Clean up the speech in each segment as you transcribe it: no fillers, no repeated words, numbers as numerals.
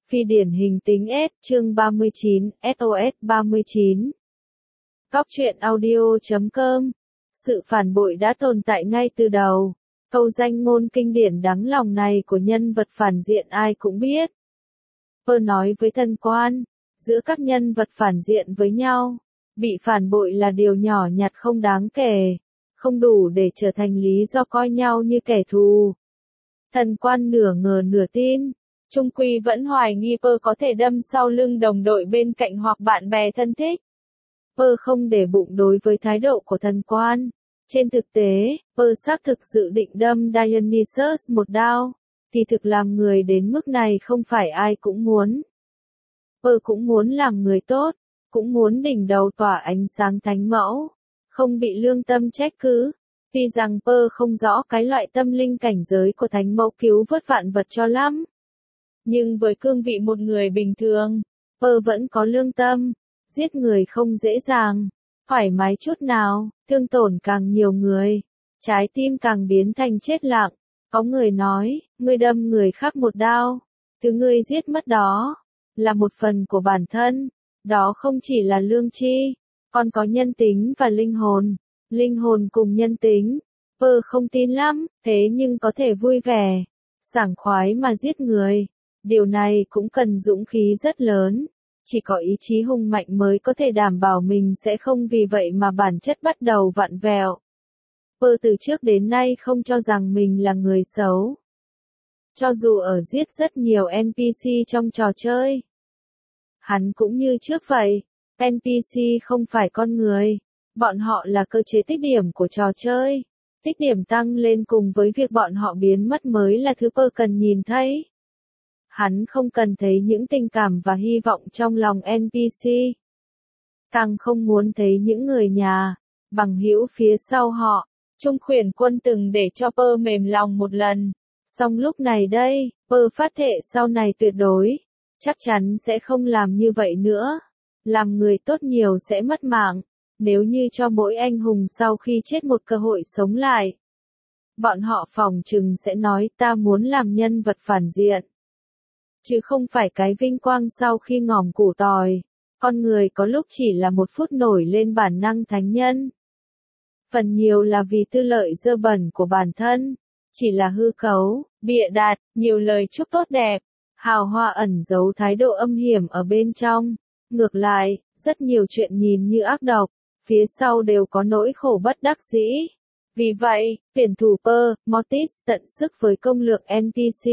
Phi điển hình tính S, chương 39, SOS 39. Cóc truyện audio.com. Sự phản bội đã tồn tại ngay từ đầu. Câu danh ngôn kinh điển đáng lòng này của nhân vật phản diện ai cũng biết. Pơ nói với Thần Quan, giữa các nhân vật phản diện với nhau, bị phản bội là điều nhỏ nhặt không đáng kể, không đủ để trở thành lý do coi nhau như kẻ thù. Thần Quan nửa ngờ nửa tin, chung quy vẫn hoài nghi Pơ có thể đâm sau lưng đồng đội bên cạnh hoặc bạn bè thân thích. Pơ không để bụng đối với thái độ của Thần Quan. Trên thực tế, Pơ xác thực dự định đâm Dionysus một đao, thì thực làm người đến mức này không phải ai cũng muốn. Pơ cũng muốn làm người tốt, cũng muốn đỉnh đầu tỏa ánh sáng thánh mẫu, không bị lương tâm trách cứ. Tuy rằng Pơ không rõ cái loại tâm linh cảnh giới của thánh mẫu cứu vớt vạn vật cho lắm. Nhưng với cương vị một người bình thường, Pơ vẫn có lương tâm, giết người không dễ dàng, thoải mái chút nào, thương tổn càng nhiều người, trái tim càng biến thành chết lặng. Có người nói, ngươi đâm người khác một đao, thứ ngươi giết mất đó, là một phần của bản thân, đó không chỉ là lương tri, còn có nhân tính và linh hồn cùng nhân tính. Pơ không tin lắm, thế nhưng có thể vui vẻ, sảng khoái mà giết người. Điều này cũng cần dũng khí rất lớn, chỉ có ý chí hùng mạnh mới có thể đảm bảo mình sẽ không vì vậy mà bản chất bắt đầu vặn vẹo. Pơ từ trước đến nay không cho rằng mình là người xấu. Cho dù ở giết rất nhiều NPC trong trò chơi, hắn cũng như trước vậy, NPC không phải con người, bọn họ là cơ chế tích điểm của trò chơi. Tích điểm tăng lên cùng với việc bọn họ biến mất mới là thứ Pơ cần nhìn thấy. Hắn không cần thấy những tình cảm và hy vọng trong lòng NPC. Càng không muốn thấy những người nhà, bằng hữu phía sau họ. Trung Khuyển Quân từng để cho Pơ mềm lòng một lần. Song lúc này đây, Pơ phát thệ sau này tuyệt đối, chắc chắn sẽ không làm như vậy nữa. Làm người tốt nhiều sẽ mất mạng, nếu như cho mỗi anh hùng sau khi chết một cơ hội sống lại. Bọn họ phỏng chừng sẽ nói ta muốn làm nhân vật phản diện. Chứ không phải cái vinh quang sau khi ngòm củ tỏi. Con người có lúc chỉ là một phút nổi lên bản năng thánh nhân. Phần nhiều là vì tư lợi dơ bẩn của bản thân, chỉ là hư cấu, bịa đặt, nhiều lời chúc tốt đẹp, hào hoa ẩn giấu thái độ âm hiểm ở bên trong. Ngược lại, rất nhiều chuyện nhìn như ác độc, phía sau đều có nỗi khổ bất đắc dĩ. Vì vậy, tuyển thủ Pơ, Mortis tận sức với công lược NPC.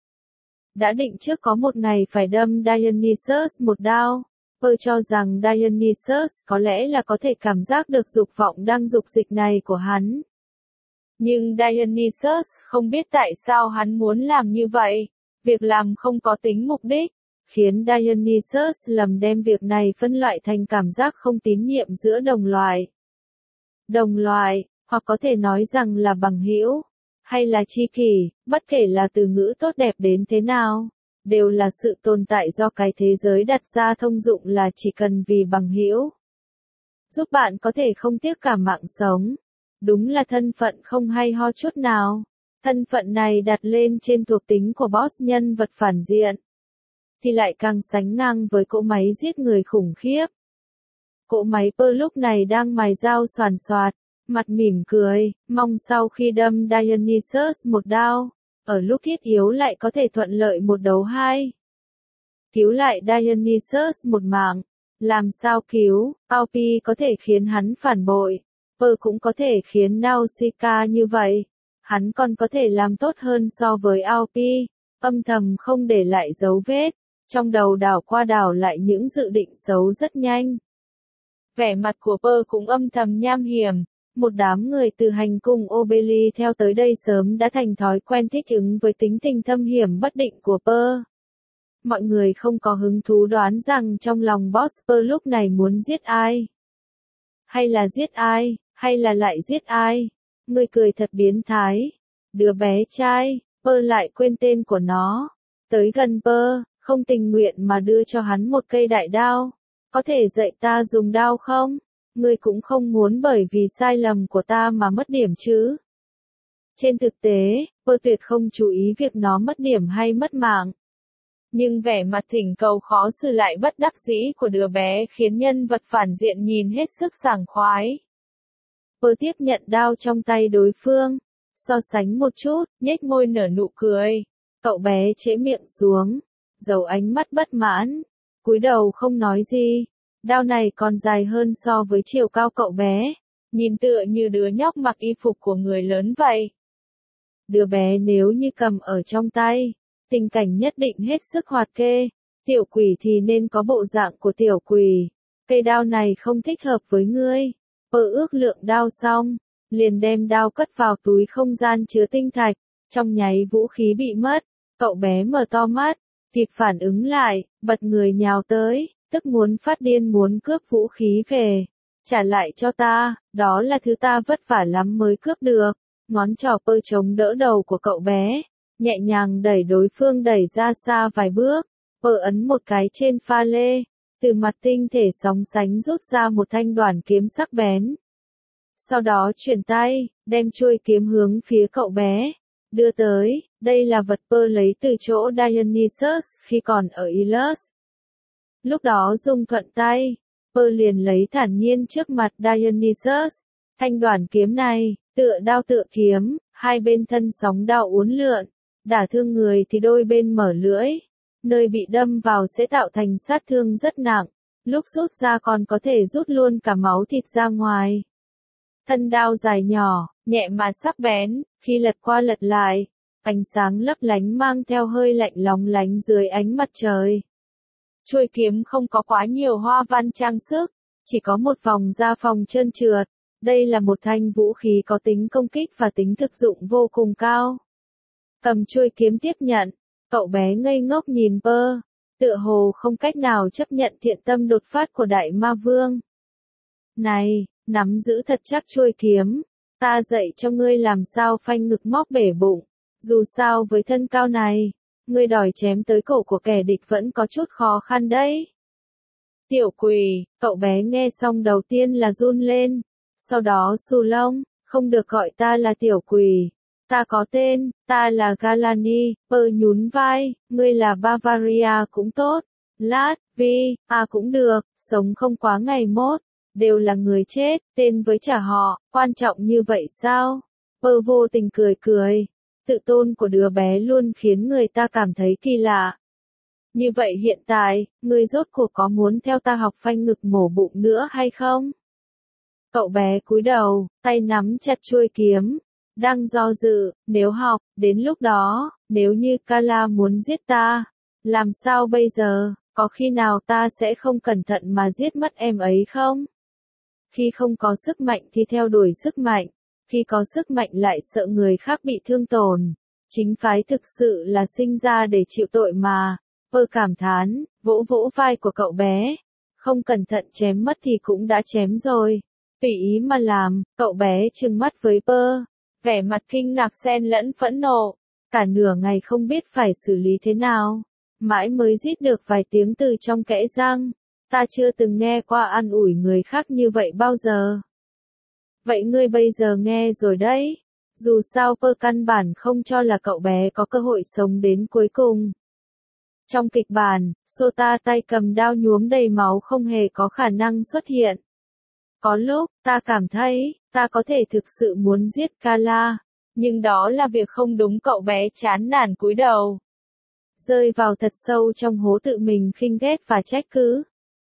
Đã định trước có một ngày phải đâm Dionysus một đao. Pơ cho rằng Dionysus có lẽ là có thể cảm giác được dục vọng đang dục dịch này của hắn. Nhưng Dionysus không biết tại sao hắn muốn làm như vậy. Việc làm không có tính mục đích, khiến Dionysus lầm đem việc này phân loại thành cảm giác không tín nhiệm giữa đồng loại. Đồng loại, hoặc có thể nói rằng là bằng hữu, hay là tri kỷ, bất kể là từ ngữ tốt đẹp đến thế nào, đều là sự tồn tại do cái thế giới đặt ra thông dụng là chỉ cần vì bằng hữu. Giúp bạn có thể không tiếc cả mạng sống. Đúng là thân phận không hay ho chút nào. Thân phận này đặt lên trên thuộc tính của boss nhân vật phản diện, thì lại càng sánh ngang với cỗ máy giết người khủng khiếp. Cỗ máy Pơ lúc này đang mài dao xoàn xoạt, mặt mỉm cười, mong sau khi đâm Dionysus một đao, ở lúc thiết yếu lại có thể thuận lợi một đấu hai. Cứu lại Dionysus một mạng. Làm sao cứu? Aopi có thể khiến hắn phản bội, Pơ cũng có thể khiến Nausicaa như vậy. Hắn còn có thể làm tốt hơn so với Aopi, âm thầm không để lại dấu vết, trong đầu đảo qua đảo lại những dự định xấu rất nhanh. Vẻ mặt của Pơ cũng âm thầm nham hiểm. Một đám người từ hành cung Obeli theo tới đây sớm đã thành thói quen thích ứng với tính tình thâm hiểm bất định của Pơ. Mọi người không có hứng thú đoán rằng trong lòng boss Pơ lúc này muốn giết ai. Hay là giết ai, hay là lại giết ai. Người cười thật biến thái. Đứa bé trai, Pơ lại quên tên của nó. Tới gần Pơ, không tình nguyện mà đưa cho hắn một cây đại đao. Có thể dạy ta dùng đao không? Ngươi cũng không muốn bởi vì sai lầm của ta mà mất điểm chứ. Trên thực tế, Pơ tuyệt không chú ý việc nó mất điểm hay mất mạng. Nhưng vẻ mặt thỉnh cầu khó xử lại bất đắc dĩ của đứa bé khiến nhân vật phản diện nhìn hết sức sảng khoái. Pơ tiếp nhận đao trong tay đối phương, so sánh một chút, nhếch môi nở nụ cười. Cậu bé trễ miệng xuống, giấu ánh mắt bất mãn, cúi đầu không nói gì. Đao này còn dài hơn so với chiều cao cậu bé, nhìn tựa như đứa nhóc mặc y phục của người lớn vậy. Đứa bé nếu như cầm ở trong tay, tình cảnh nhất định hết sức hoạt kê. Tiểu quỷ thì nên có bộ dạng của tiểu quỷ. Cây đao này không thích hợp với ngươi. Pơ ước lượng đao xong, liền đem đao cất vào túi không gian chứa tinh thạch. Trong nháy vũ khí bị mất, cậu bé mở to mắt, kịp phản ứng lại, bật người nhào tới, tức muốn phát điên muốn cướp vũ khí về. Trả lại cho ta, đó là thứ ta vất vả lắm mới cướp được. Ngón trỏ Pơ chống đỡ đầu của cậu bé, nhẹ nhàng đẩy đối phương đẩy ra xa vài bước. Pơ ấn một cái trên pha lê, từ mặt tinh thể sóng sánh rút ra một thanh đoản kiếm sắc bén. Sau đó chuyển tay, đem chuôi kiếm hướng phía cậu bé, đưa tới. Đây là vật Pơ lấy từ chỗ Dionysus khi còn ở Ilos. Lúc đó dùng thuận tay, Pơ liền lấy thản nhiên trước mặt Dionysus. Thanh đoản kiếm này, tựa đao tựa kiếm, hai bên thân sóng đao uốn lượn, đả thương người thì đôi bên mở lưỡi. Nơi bị đâm vào sẽ tạo thành sát thương rất nặng, lúc rút ra còn có thể rút luôn cả máu thịt ra ngoài. Thân đao dài nhỏ, nhẹ mà sắc bén, khi lật qua lật lại, ánh sáng lấp lánh mang theo hơi lạnh lóng lánh dưới ánh mặt trời. Chuôi kiếm không có quá nhiều hoa văn trang sức, chỉ có một vòng da phòng trơn trượt. Đây là một thanh vũ khí có tính công kích và tính thực dụng vô cùng cao. Cầm chuôi kiếm tiếp nhận, cậu bé ngây ngốc nhìn Pơ, tựa hồ không cách nào chấp nhận thiện tâm đột phát của đại ma vương. Này, nắm giữ thật chắc chuôi kiếm, ta dạy cho ngươi làm sao phanh ngực móc bể bụng. Dù sao với thân cao này, ngươi đòi chém tới cổ của kẻ địch vẫn có chút khó khăn đấy. Tiểu quỷ, cậu bé nghe xong đầu tiên là run lên, sau đó xù lông, không được gọi ta là tiểu quỷ. Ta có tên, ta là Galani. Pơ nhún vai, ngươi là Bavaria cũng tốt, Latvia cũng được, sống không quá ngày mốt, đều là người chết, tên với trả họ, quan trọng như vậy sao? Pơ vô tình cười cười, tự tôn của đứa bé luôn khiến người ta cảm thấy kỳ lạ. Như vậy hiện tại, ngươi rốt cuộc có muốn theo ta học phanh ngực mổ bụng nữa hay không? Cậu bé cúi đầu, tay nắm chặt chuôi kiếm, đang do dự, nếu học, đến lúc đó, nếu như Kala muốn giết ta, làm sao bây giờ, có khi nào ta sẽ không cẩn thận mà giết mất em ấy không? Khi không có sức mạnh thì theo đuổi sức mạnh, khi có sức mạnh lại sợ người khác bị thương tổn. Chính phái thực sự là sinh ra để chịu tội mà. Pơ cảm thán, vỗ vỗ vai của cậu bé. Không cẩn thận chém mất thì cũng đã chém rồi. Tùy ý mà làm, cậu bé trừng mắt với Pơ. Vẻ mặt kinh ngạc xen lẫn phẫn nộ. Cả nửa ngày không biết phải xử lý thế nào. Mãi mới rít được vài tiếng từ trong kẽ răng. Ta chưa từng nghe qua an ủi người khác như vậy bao giờ. Vậy ngươi bây giờ nghe rồi đấy. Dù sao Pơ căn bản không cho là cậu bé có cơ hội sống đến cuối cùng. Trong kịch bản, Sota tay cầm đao nhuốm đầy máu không hề có khả năng xuất hiện. Có lúc, ta cảm thấy, ta có thể thực sự muốn giết Kala, nhưng đó là việc không đúng. Cậu bé chán nản cúi đầu, rơi vào thật sâu trong hố tự mình khinh ghét và trách cứ.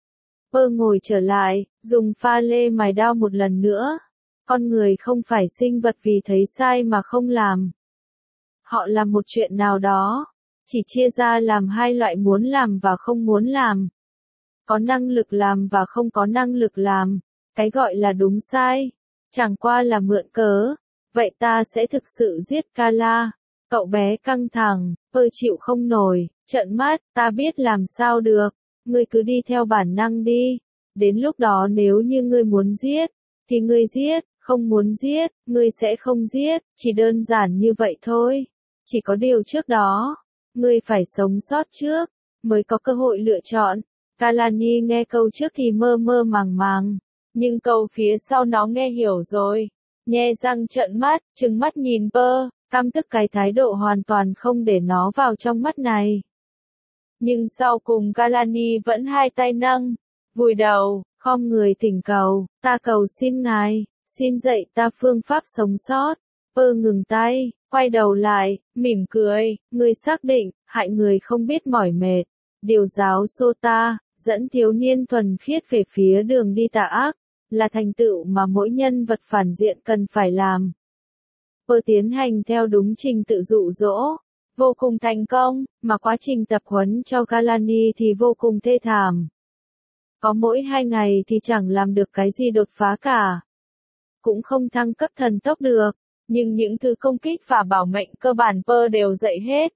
Pơ ngồi trở lại, dùng pha lê mài đao một lần nữa. Con người không phải sinh vật vì thấy sai mà không làm. Họ làm một chuyện nào đó, chỉ chia ra làm hai loại muốn làm và không muốn làm. Có năng lực làm và không có năng lực làm. Cái gọi là đúng sai, chẳng qua là mượn cớ. Vậy ta sẽ thực sự giết Kala. Cậu bé căng thẳng, Pơ chịu không nổi, trợn mắt, ta biết làm sao được. Ngươi cứ đi theo bản năng đi. Đến lúc đó nếu như ngươi muốn giết, thì ngươi giết, không muốn giết, ngươi sẽ không giết, chỉ đơn giản như vậy thôi. Chỉ có điều trước đó, ngươi phải sống sót trước, mới có cơ hội lựa chọn. Kalani nghe câu trước thì mơ mơ màng màng, nhưng câu phía sau nó nghe hiểu rồi. Nhe răng trợn mắt, trừng mắt nhìn Pơ, căm tức cái thái độ hoàn toàn không để nó vào trong mắt này. Nhưng sau cùng Kalani vẫn hai tay nâng, vùi đầu, khom người thỉnh cầu, ta cầu xin ngài, xin dạy ta phương pháp sống sót. Pơ ngừng tay, quay đầu lại, mỉm cười, ngươi xác định, hại người không biết mỏi mệt. Điều giáo Sota, dẫn thiếu niên thuần khiết về phía đường đi tà ác, là thành tựu mà mỗi nhân vật phản diện cần phải làm. Pơ tiến hành theo đúng trình tự dụ dỗ, vô cùng thành công, mà quá trình tập huấn cho Kalani thì vô cùng thê thảm. Có mỗi 2 ngày thì chẳng làm được cái gì đột phá cả. Cũng không thăng cấp thần tốc được, nhưng những thứ công kích và bảo mệnh cơ bản Pơ đều dạy hết.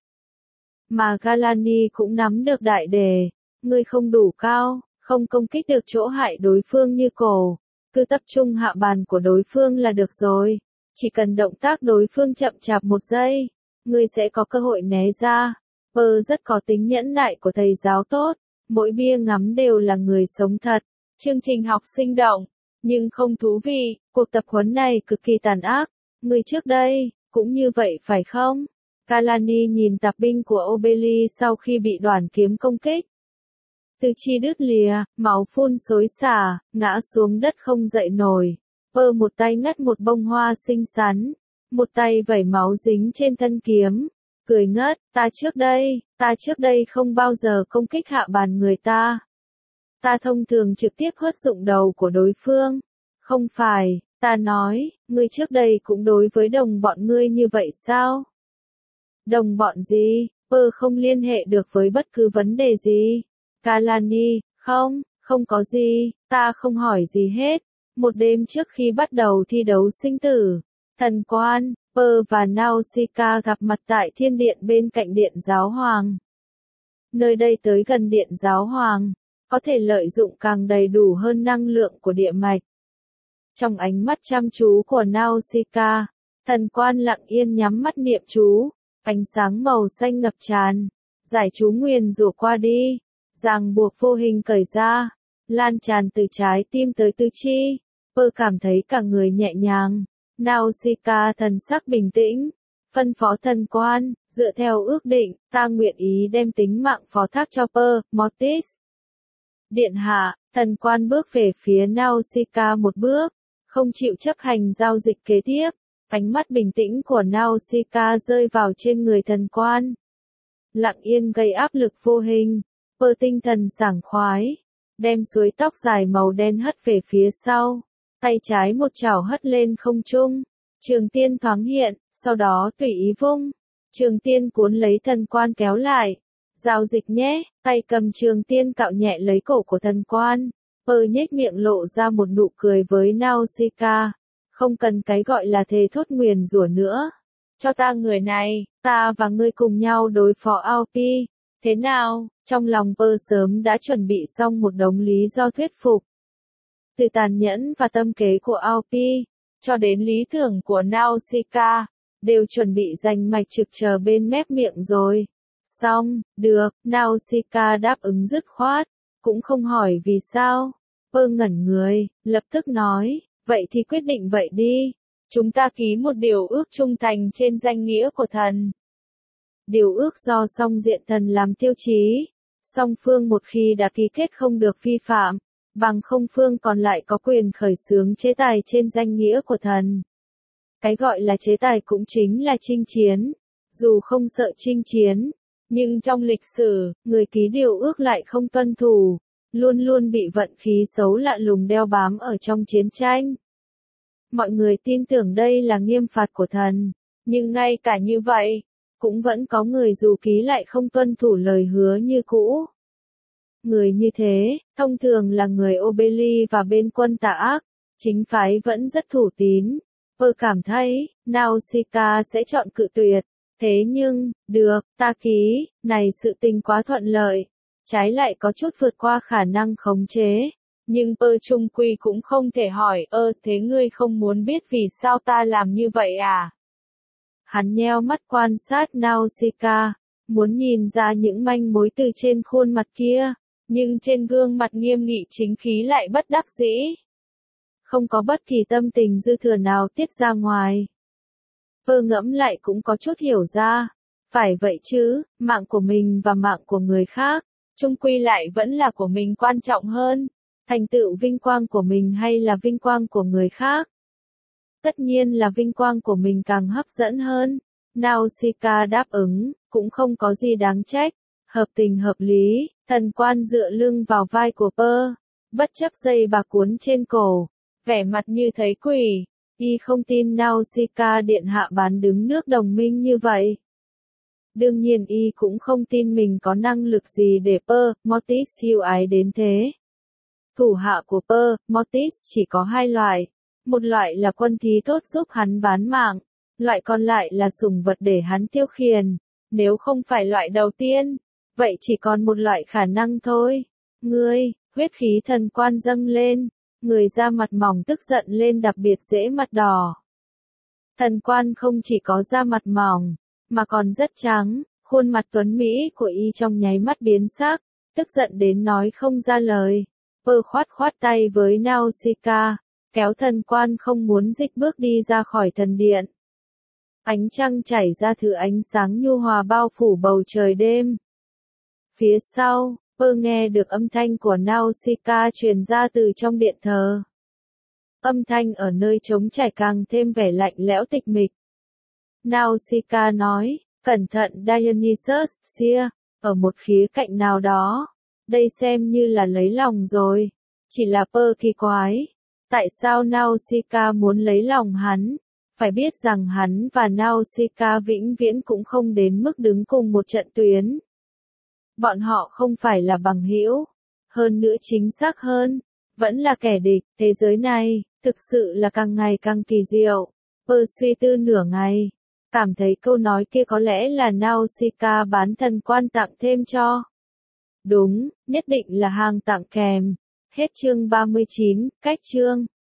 Mà Kalani cũng nắm được đại đề, ngươi không đủ cao, không công kích được chỗ hại đối phương như cổ, cứ tập trung hạ bàn của đối phương là được rồi. Chỉ cần động tác đối phương chậm chạp 1 giây, ngươi sẽ có cơ hội né ra. Pơ rất có tính nhẫn nại của thầy giáo tốt, mỗi bia ngắm đều là người sống thật. Chương trình học sinh động, nhưng không thú vị, cuộc tập huấn này cực kỳ tàn ác. Ngươi trước đây, cũng như vậy phải không? Kalani nhìn tạp binh của Obeli sau khi bị đoàn kiếm công kích. Tứ chi đứt lìa, máu phun xối xả, ngã xuống đất không dậy nổi. Pơ một tay ngắt một bông hoa xinh xắn, một tay vẩy máu dính trên thân kiếm, cười ngất, ta trước đây không bao giờ công kích hạ bàn người ta. Ta thông thường trực tiếp hớt dụng đầu của đối phương. Không phải, ta nói, ngươi trước đây cũng đối với đồng bọn ngươi như vậy sao? Đồng bọn gì? Pơ không liên hệ được với bất cứ vấn đề gì. Kalani, không có gì, ta không hỏi gì hết. Một đêm trước khi bắt đầu thi đấu sinh tử, thần quan, Pơ và Nausicaa gặp mặt tại thiên điện bên cạnh điện giáo hoàng. Nơi đây tới gần điện giáo hoàng, có thể lợi dụng càng đầy đủ hơn năng lượng của địa mạch. Trong ánh mắt chăm chú của Nausicaa, thần quan lặng yên nhắm mắt niệm chú, ánh sáng màu xanh ngập tràn, giải chú nguyền rủa qua đi, ràng buộc vô hình cởi ra, lan tràn từ trái tim tới tứ chi. Pơ cảm thấy cả người nhẹ nhàng. Nausicaa thần sắc bình tĩnh, phân phó thần quan, dựa theo ước định, ta nguyện ý đem tính mạng phó thác cho Pơ, Mortis. Điện hạ, thần quan bước về phía Nausicaa một bước, không chịu chấp hành giao dịch kế tiếp. Ánh mắt bình tĩnh của Nausicaa rơi vào trên người thần quan. Lặng yên gây áp lực vô hình. Pơ tinh thần sảng khoái, đem suối tóc dài màu đen hất về phía sau. Tay trái một chảo hất lên không trung. Trường tiên thoáng hiện, sau đó tùy ý vung. Trường tiên cuốn lấy thần quan kéo lại. Giao dịch nhé, tay cầm trường tiên cạo nhẹ lấy cổ của thần quan. Pơ nhếch miệng lộ ra một nụ cười với Nausicaa. Không cần cái gọi là thề thốt nguyền rủa nữa. Cho ta người này, ta và ngươi cùng nhau đối phó Aopi. Thế nào? Trong lòng Pơ sớm đã chuẩn bị xong một đống lý do thuyết phục. Từ tàn nhẫn và tâm kế của Aopi, cho đến lý tưởng của Nausicaa, đều chuẩn bị dành mạch trực chờ bên mép miệng rồi. Xong, được, Nausicaa đáp ứng dứt khoát, cũng không hỏi vì sao. Pơ ngẩn người, lập tức nói, vậy thì quyết định vậy đi. Chúng ta ký một điều ước trung thành trên danh nghĩa của thần. Điều ước do song diện thần làm tiêu chí. Song phương một khi đã ký kết không được vi phạm, bằng không phương còn lại có quyền khởi xướng chế tài trên danh nghĩa của thần. Cái gọi là chế tài cũng chính là chinh chiến. Dù không sợ chinh chiến, nhưng trong lịch sử, người ký điều ước lại không tuân thủ, luôn luôn bị vận khí xấu lạ lùng đeo bám ở trong chiến tranh. Mọi người tin tưởng đây là nghiêm phạt của thần, nhưng ngay cả như vậy, cũng vẫn có người dù ký lại không tuân thủ lời hứa như cũ. Người như thế, thông thường là người Obeli và bên quân tà ác, chính phái vẫn rất thủ tín. Pơ cảm thấy, Nausicaa sẽ chọn cự tuyệt. Thế nhưng, được, ta ký, này sự tình quá thuận lợi. Trái lại có chút vượt qua khả năng khống chế. Nhưng Pơ trung quy cũng không thể hỏi, thế ngươi không muốn biết vì sao ta làm như vậy à? Hắn nheo mắt quan sát Nausicaa, muốn nhìn ra những manh mối từ trên khuôn mặt kia, nhưng trên gương mặt nghiêm nghị chính khí lại bất đắc dĩ. Không có bất kỳ tâm tình dư thừa nào tiết ra ngoài. Pơ ngẫm lại cũng có chút hiểu ra. Phải vậy chứ, mạng của mình và mạng của người khác, chung quy lại vẫn là của mình quan trọng hơn. Thành tựu vinh quang của mình hay là vinh quang của người khác? Tất nhiên là vinh quang của mình càng hấp dẫn hơn. Nausicaa đáp ứng, cũng không có gì đáng trách. Hợp tình hợp lý, thần quan dựa lưng vào vai của Pearl, bất chấp dây bà cuốn trên cổ, vẻ mặt như thấy quỷ. Y không tin Nausicaa điện hạ bán đứng nước đồng minh như vậy. Đương nhiên y cũng không tin mình có năng lực gì để Pearl Mortis yêu ái đến thế. Thủ hạ của Pearl Mortis chỉ có hai loại. Một loại là quân thí tốt giúp hắn bán mạng, loại còn lại là sủng vật để hắn tiêu khiển. Nếu không phải loại đầu tiên, vậy chỉ còn một loại khả năng thôi. Ngươi, huyết khí thần quan dâng lên, người da mặt mỏng tức giận lên đặc biệt dễ mặt đỏ. Thần quan không chỉ có da mặt mỏng, mà còn rất trắng, khuôn mặt tuấn mỹ của y trong nháy mắt biến sắc, tức giận đến nói không ra lời. Pearl khoát khoát tay với Nausicaa, kéo thần quan không muốn dịch bước đi ra khỏi thần điện. Ánh trăng chảy ra thứ ánh sáng nhu hòa bao phủ bầu trời đêm. Phía sau, Pearl nghe được âm thanh của Nausicaa truyền ra từ trong điện thờ. Âm thanh ở nơi trống trải càng thêm vẻ lạnh lẽo tịch mịch. Nausicaa nói, cẩn thận Dionysus, Seer, ở một khía cạnh nào đó. Đây xem như là lấy lòng rồi. Chỉ là Pearl kỳ quái. Tại sao Nausicaa muốn lấy lòng hắn? Phải biết rằng hắn và Nausicaa vĩnh viễn cũng không đến mức đứng cùng một trận tuyến. Bọn họ không phải là bằng hữu. Hơn nữa chính xác hơn, vẫn là kẻ địch. Thế giới này, thực sự là càng ngày càng kỳ diệu. Pearl suy tư nửa ngày, cảm thấy câu nói kia có lẽ là Nausicaa bán thần quan tặng thêm cho. Đúng, nhất định là hàng tặng kèm. Hết chương 39, cách chương.